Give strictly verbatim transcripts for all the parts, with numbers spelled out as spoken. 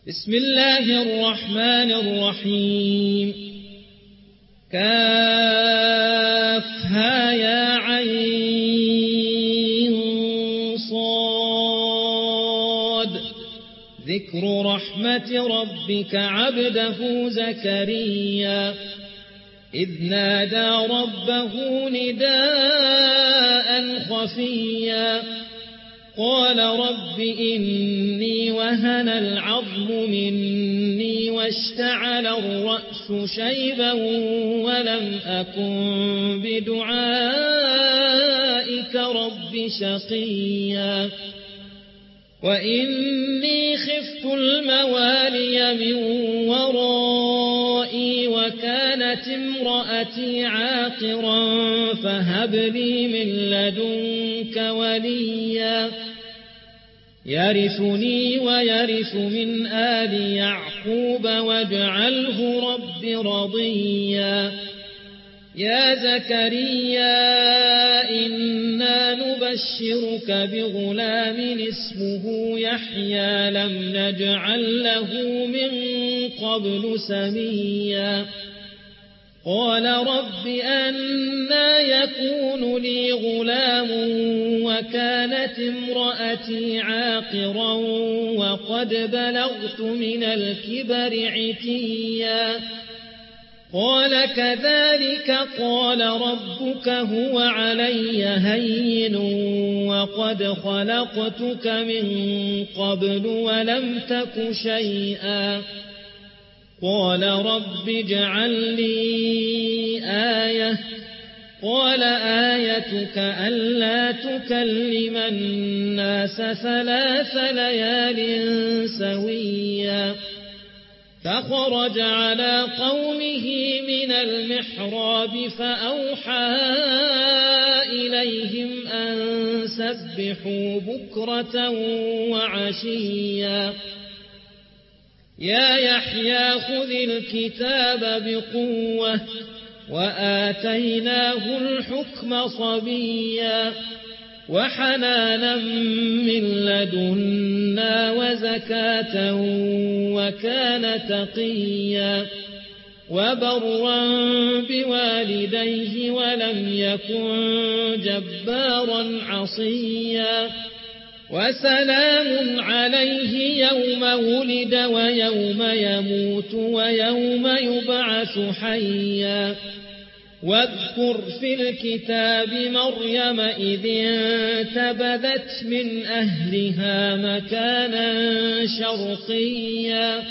بسم الله الرحمن الرحيم كافها يا عين صاد ذكر رحمة ربك عبده زكريا إذ نادى ربه نداء خفيا قال رب إني وهن العظم مني واشتعل الرأس شيبا ولم أكن بدعائك رب شقيا وإني خفت الموالي من ورائي وكانت امرأتي عاقرا فهب لي من لدنك وليا يرثني ويرث من آل يعقوب واجعله رب رضيا يا زكريا إنا نبشرك بغلام اسمه يحيى لم نجعل له من قبل سميا قال رب أنى يكون لي غلام وكانت امرأتي عاقرا وقد بلغت من الكبر عتيا قال كذلك قال ربك هو علي هين وقد خلقتك من قبل ولم تك شيئا قال رب اجعل لي آية قال آيتك ألا تكلم الناس ثلاث ليال سويا فخرج على قومه من المحراب فأوحى إليهم أن سبحوا بكرة وعشيا يا يحيى خذ الكتاب بقوة وآتيناه الحكم صبيا وحنانا من لدنا وزكاة وكان تقيا وبرا بوالديه ولم يكن جبارا عصيا وسلام عليه يوم ولد ويوم يموت ويوم يبعث حيا واذكر في الكتاب مريم إذ انتبذت من أهلها مكانا شرقيا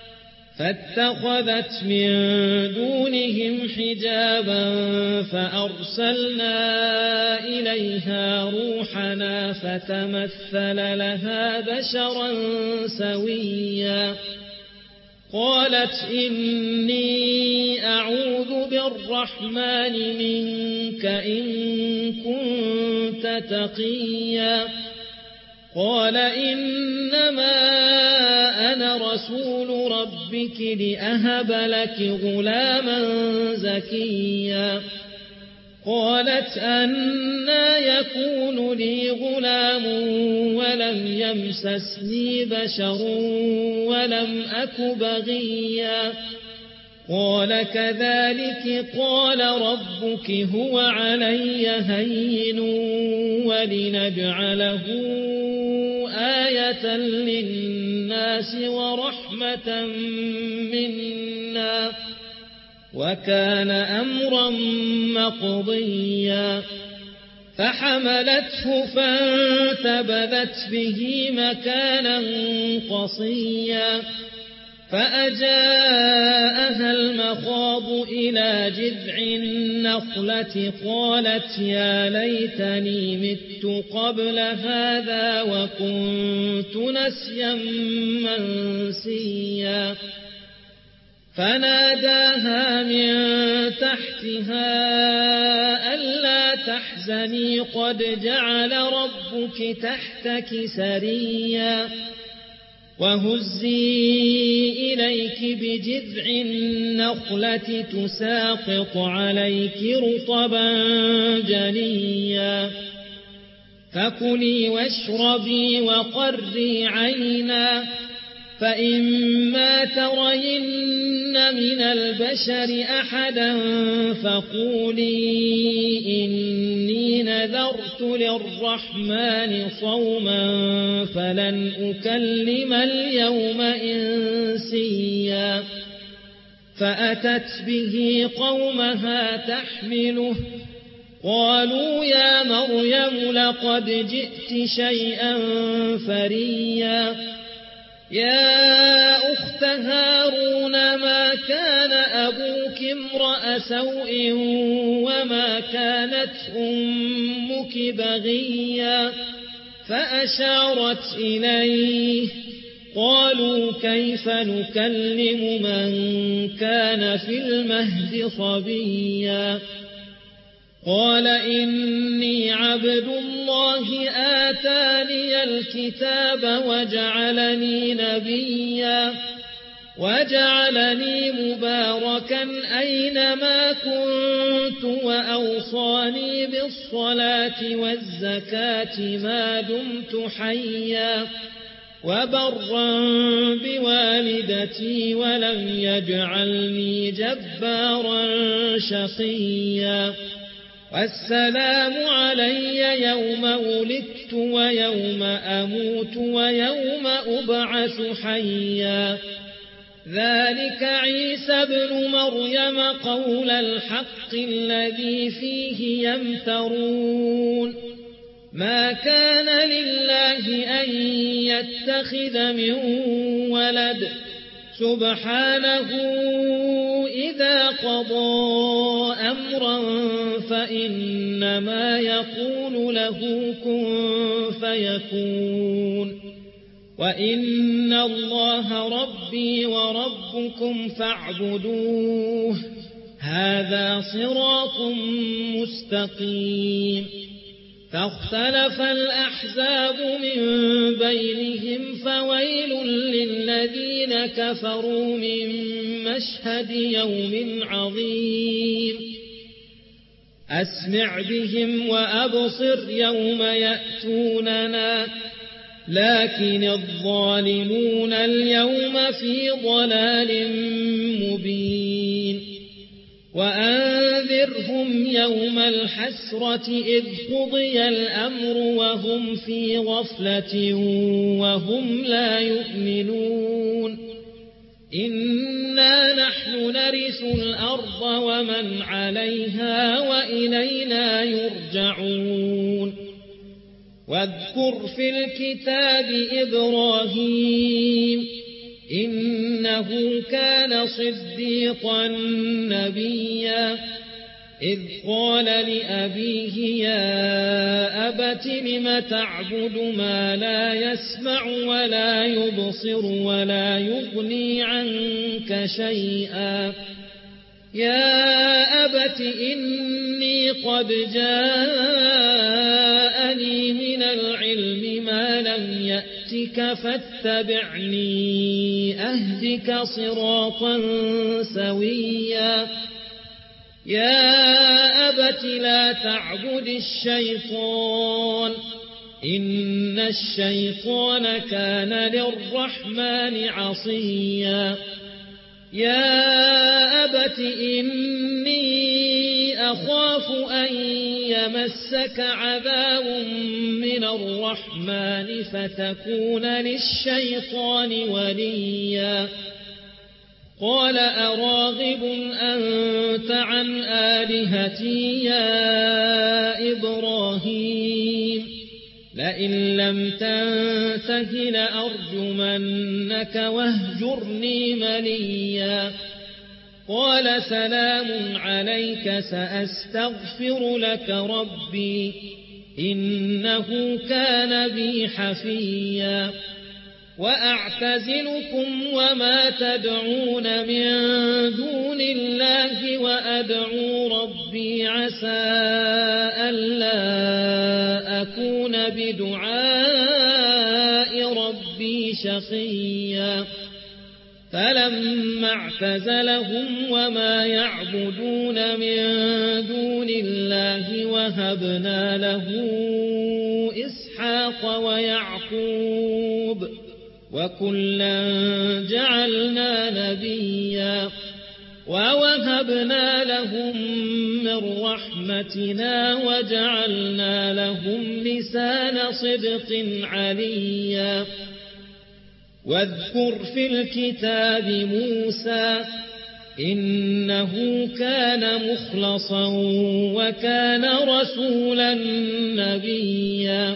فاتخذت من دونهم حجابا فأرسلنا إليها روحنا فتمثل لها بشرا سويا قالت إني أعوذ بالرحمن منك إن كنت تقيا قال إنما أنا رسول ربك لأهب لك غلاما زكيا قالت أنى يكون لي غلام ولم يمسسني بشر ولم أك بغيا قال كذلك قال ربك هو علي هين ولنجعله آية للناس ورحمة منا وكان أمرا مقضيا فحملته فانتبذت به مكانا قصيا فأجاءها المخاض إلى جذع النخلة قالت يا ليتني مت قبل هذا وكنت نسيا منسيا فناداها من تحتها ألا تحزني قد جعل ربك تحتك سريا وهزي إليك بجذع النخلة تساقط عليك رطبا جنيا فكلي واشربي وقري عينا فإما ترين من البشر أحدا فقولي إني نذرت للرحمن صوما فلن أكلم اليوم إنسيا فأتت به قومها تحمله قالوا يا مريم لقد جئت شيئا فريا يا أخت هارون ما كان أبوك امرأ سوء وما كانت أمك بغيا فأشارت إليه قالوا كيف نكلم من كان في المهد صبيا قال إني عبد الله آتاني الكتاب وجعلني نبيا وجعلني مباركا أينما كنت وأوصاني بالصلاة والزكاة ما دمت حيا وبرا بوالدتي ولم يجعلني جبارا شقيا والسلام علي يوم ولدت ويوم أموت ويوم أبعث حيا ذلك عيسى ابن مريم قول الحق الذي فيه يمترون ما كان لله أن يتخذ من ولد سبحانه إذا قضى أمرا فإنما يقول له كن فيكون وإن الله ربي وربكم فاعبدوه هذا صراط مستقيم فاختلف الأحزاب من بينهم فويل للذين كفروا من مشهد يوم عظيم أسمع بهم وأبصر يوم يأتوننا لكن الظالمون اليوم في ضلال مبين وأنذرهم يوم الحسرة إذ قضي الأمر وهم في غفلة وهم لا يؤمنون إنا نحن نرث الأرض ومن عليها وإلينا يرجعون واذكر في الكتاب إبراهيم إنه كان صديقا نبيا إذ قال لأبيه يا أبت لم تعبد ما لا يسمع ولا يبصر ولا يغني عنك شيئا يا أبت إني قد جاءني من العلم ما لم يأتك فاتبعني أهدك صراطا سويا يا أبت لا تعبد الشيطان إن الشيطان كان للرحمن عصيا يا أبت إني أخاف أن يمسك عذاب من الرحمن فتكون للشيطان وليا قال أراغب أنت عن آلهتي يا إبراهيم لئن لم تنته لأرجمنك واهجرني مليا قال سلام عليك سأستغفر لك ربي إنه كان بي حفيا وأعتزلكم وما تدعون من دون الله وأدعو ربي عسى ألا أكون بدعاء ربي شقيا فلما اعتزلهم وما يعبدون من دون الله وهبنا له إسحاق ويعقوب وكلا جعلنا نبيا ووهبنا لهم من رحمتنا وجعلنا لهم لسان صدق عليا واذكر في الكتاب موسى إنه كان مخلصا وكان رسولا نبيا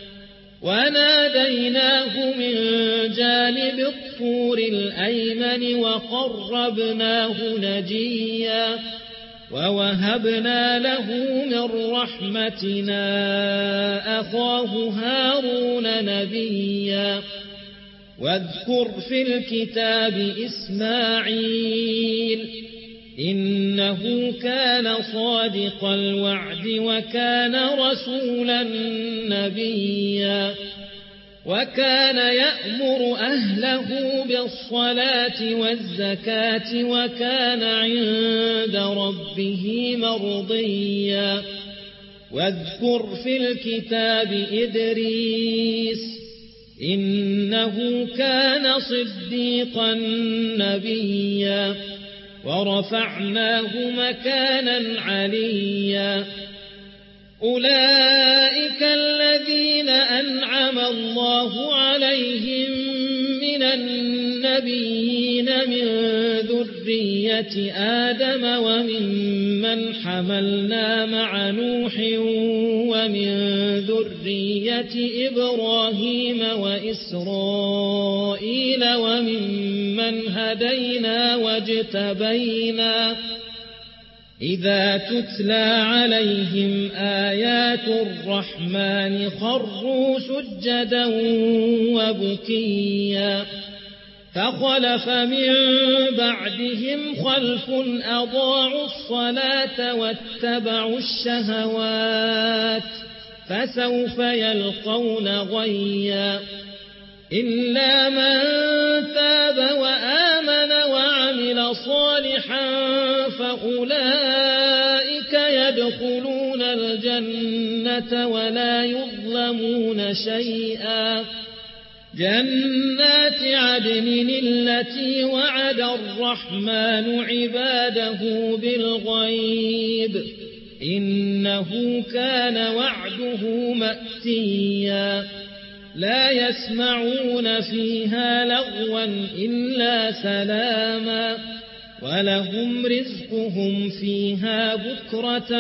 وناديناه من جانب الطور الأيمن وقربناه نجيا ووهبنا له من رحمتنا أخاه هارون نبيا واذكر في الكتاب إسماعيل إنه كان صادق الوعد وكان رسولا نبيا وكان يأمر أهله بالصلاة والزكاة وكان عند ربه مرضيا واذكر في الكتاب إدريس إنه كان صديقا نبيا ورفعناه مكانا عليا أولئك الذين أنعم الله عليهم من النبيين من ذرية آدم وممن حملنا مع نوح ومن ذرية إبراهيم وإسرائيل وممن هدينا واجتبينا إذا تتلى عليهم آيات الرحمن خروا سجدا وبكيا فخلف من بعدهم خلف أضاعوا الصلاة واتبعوا الشهوات فسوف يلقون غيا إلا من تاب وآمن وعمل صالحا فأولئك يدخلون الجنة ولا يظلمون شيئا جنات عدن التي وعد الرحمن عباده بالغيب إنه كان وعده مأتيا لا يسمعون فيها لغوا إلا سلاما ولهم رزقهم فيها بكرة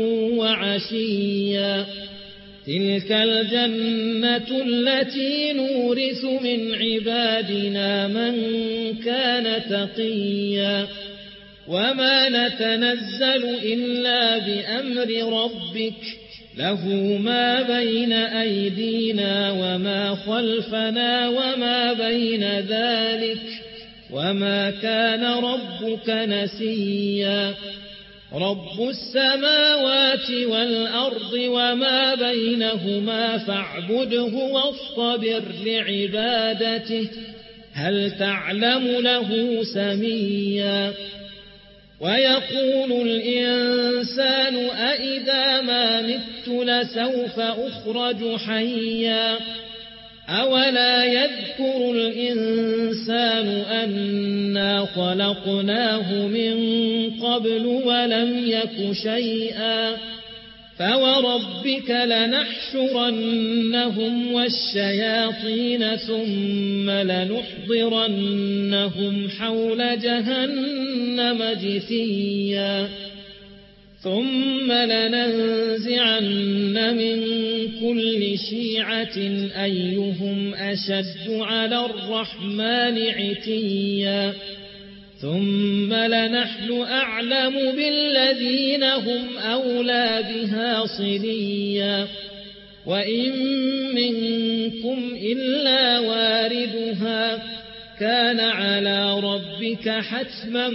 وعشيا تلك الجنة التي نورث من عبادنا من كان تقيا وما نتنزل إلا بأمر ربك له ما بين أيدينا وما خلفنا وما بين ذلك وما كان ربك نسيا رب السماوات والأرض وما بينهما فاعبده واصطبر لعبادته هل تعلم له سميا ويقول الإنسان أإذا ما مت لسوف أخرج حيا أولا يذكر الإنسان أنا خلقناه من قبل ولم يك شيئا فوربك لنحشرنهم والشياطين ثم لنحضرنهم حول جهنم جثيا ثم لننزعن من كل شيعة أيهم أشد على الرحمن عتيا ثم لنحن أعلم بالذين هم أولى بها صليا وإن منكم إلا واردها كان على ربك حتما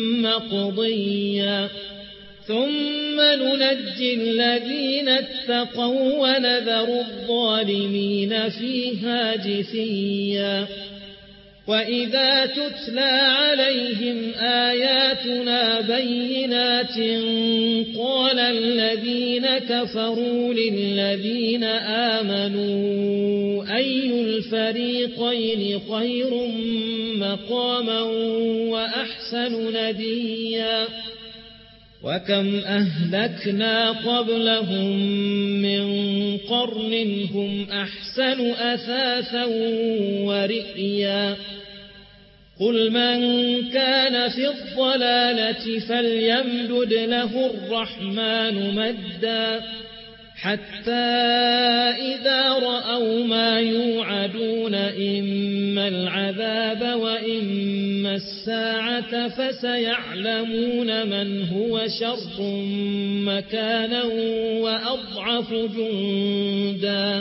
مقضيا ثم ننجي الذين اتقوا ونذر الظالمين فيها جثيا وإذا تتلى عليهم آياتنا بينات قال الذين كفروا للذين آمنوا أي الفريقين خير مقاما وأحسن نديا وكم أهلكنا قبلهم من قرن هم أحسن أثاثا ورئيا قل من كان في الضلالة فليمدد له الرحمن مدا حتى إذا رأوا ما يوعدون إما العذاب وإما الساعة فسيعلمون من هو شر مكانا وأضعف جندا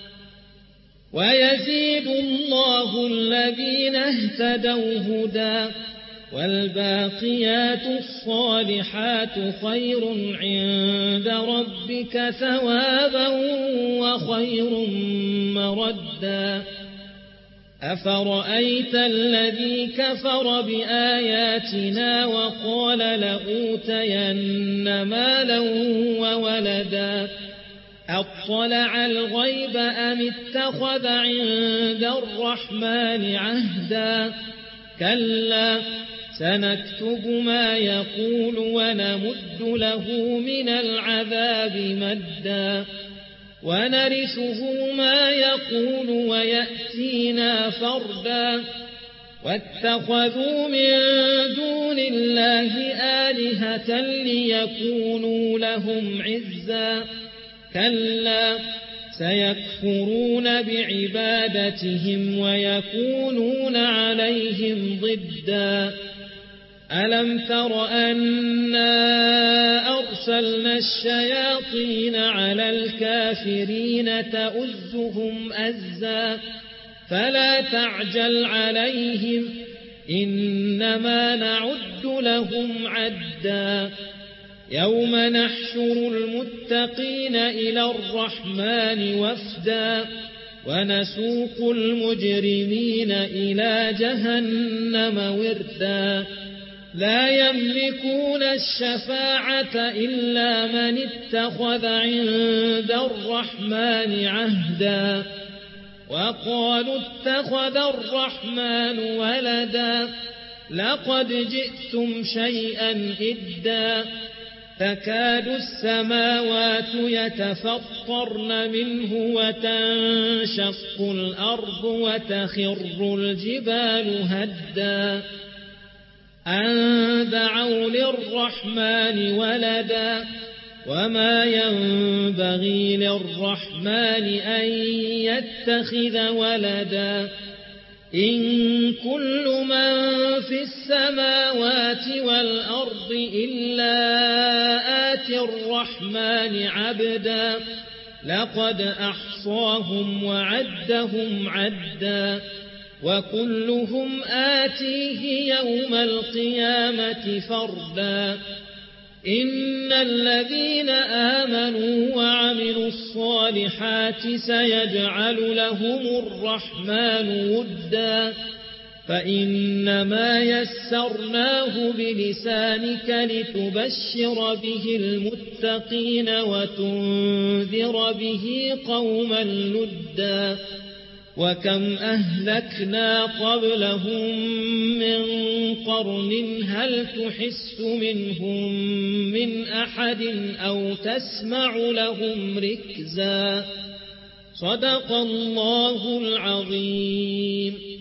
ويزيد الله الذين اهتدوا هدى والباقيات الصالحات خير عند ربك ثوابا وخير مردا أفرأيت الذي كفر بآياتنا وقال لأوتين مالا وولدا أطلع الغيب أم اتخذ عند الرحمن عهدا كلا سنكتب ما يقول ونمد له من العذاب مدا ونرثه ما يقول ويأتينا فردا واتخذوا من دون الله آلهة ليكونوا لهم عزا كلا سيكفرون بعبادتهم ويكونون عليهم ضدا ألم تر أنا أرسلنا الشياطين على الكافرين تؤزهم أزا فلا تعجل عليهم إنما نعد لهم عدا يوم نحشر المتقين إلى الرحمن وفدا ونسوق المجرمين إلى جهنم وردا لا يملكون الشفاعة إلا من اتخذ عند الرحمن عهدا وقالوا اتخذ الرحمن ولدا لقد جئتم شيئا إدا تكاد السماوات يتفطرن منه وتنشق الأرض وتخر الجبال هدا أن دعوا للرحمن ولدا وما ينبغي للرحمن أن يتخذ ولدا إن كل من في السماوات والأرض إلا آتي الرحمن عبدا لقد أحصاهم وعدهم عدا وكلهم آتيه يوم القيامة فردا إن الذين آمنوا وعملوا الصالحات سيجعل لهم الرحمن ودا فإنما يسرناه بلسانك لتبشر به المتقين وتنذر به قوما لدا وكم أهلكنا قبلهم من قرن هل تحس منهم من أحد أو تسمع لهم ركزا صدق الله العظيم.